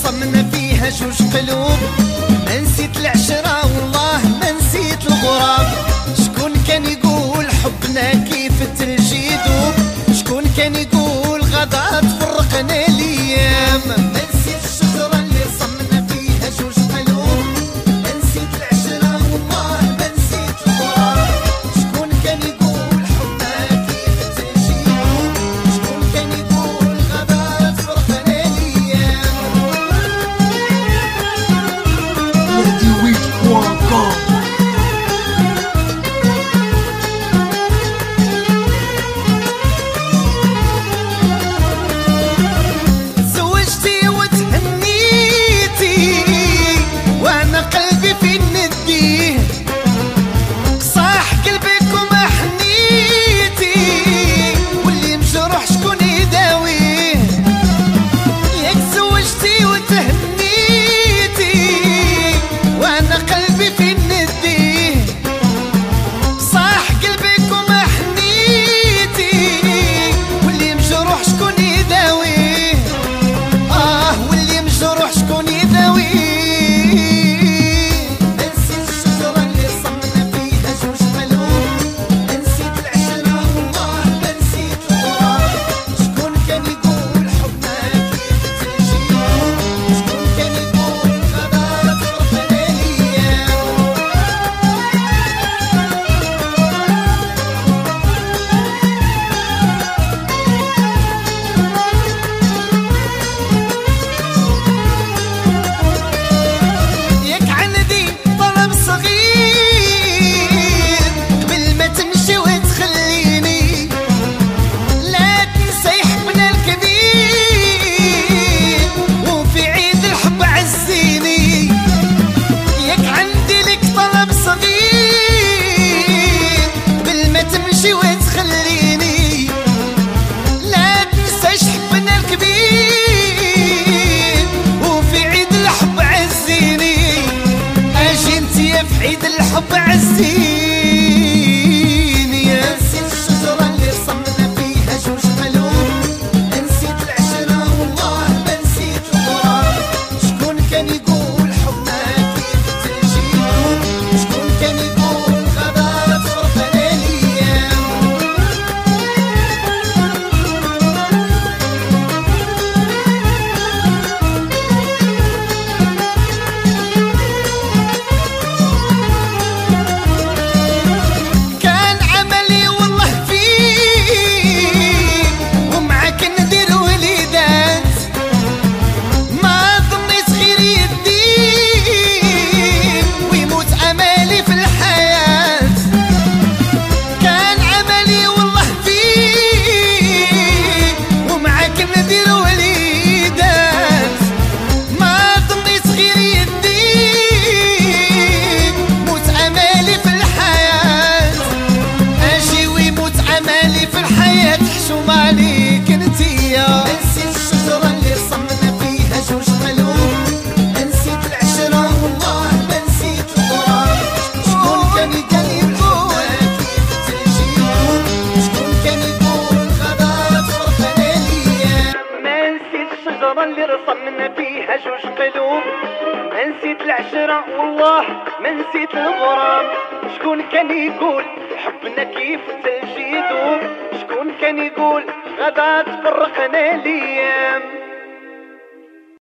رسمنا فيها جوج قلوب. ما نسيت العشرة والله ما نسيت الغرام. شكون كان يقول حبنا كيف الثلج يذوب؟ شكون كان يقول غدا تفرقنا الايام؟ ما نسيت الشجرة اللي رسمنا فيها جوج قلوب. ما نسيت العشرة والله ما نسيت الغرام. شكون كان يقول حبنا كيف الثلج يذوب؟ شكون كان يقول غدا تفرقنا الايام؟ زوجتي وتهنيتي وانا قلبي فين نديه؟ صاح قلبك وما حنيتي واللي مجروح شكون يداويه؟ ياك زوجتي وتهنيتي وانا قلبي فين نديه؟ صاح قلبك وما حنيتي واللي مجروح شكون يداويه؟ واللي مجروح شكون يداويه؟ ما نسيت الشجرة اللي رسمنا فيها جوج قلوب. ما نسيت العشرة والله ما نسيت الغرام. شكون كان يقول حبنا كيف الثلج يذوب؟ شكون كان يقول غدا تفرقنا الايام؟ ياك عندي طلب صغير قبل ما تمشي وتخليني. لا تنسى حبنا الكبير وفي عيد الحب عزيني. ياك عندي لك طلب صغير قبل ما تمشي وتخليني. لا تنساش حبنا الكبير وفي عيد الحب عزيني. اجي انت يا في عيد الحب عزيني. ما نسيت الشجرة اللي رسمنا فيها جوج قلوب. ما نسيت العشرة والله ما نسيت الغرام. شكون كان يقول حبنا كيف الثلج يذوب؟ شكون كان يقول غدا تفرقنا الايام؟ كان عملي والله فيك ومعاك ندير وليدات. ما ظنيت غير يديك ويموت امالي في الحياة. كان عملي والله فيك ومعاك ندير وليدات. ما ظنيت غير يديك موت امالي في الحياة. اجي ويموت امالي في الحياة حشوم عليك انتيا. ما نسيت الشجرة اللي رسمنا فيها جوج قلوب. ما نسيت العشرة والله ما نسيت الغرام. شكون كان يقول حبنا كيف الثلج يذوب؟ شكون كان يقول غدا تفرقنا الايام؟ ما نسيت الشجرة اللي رسمنا فيها جوج قلوب. ما نسيت العشرة والله ما نسيت الغرام. شكون كان يقول حبنا كيف الثلج يذوب؟ شكون كان يقول غدا تفرقنا الايام؟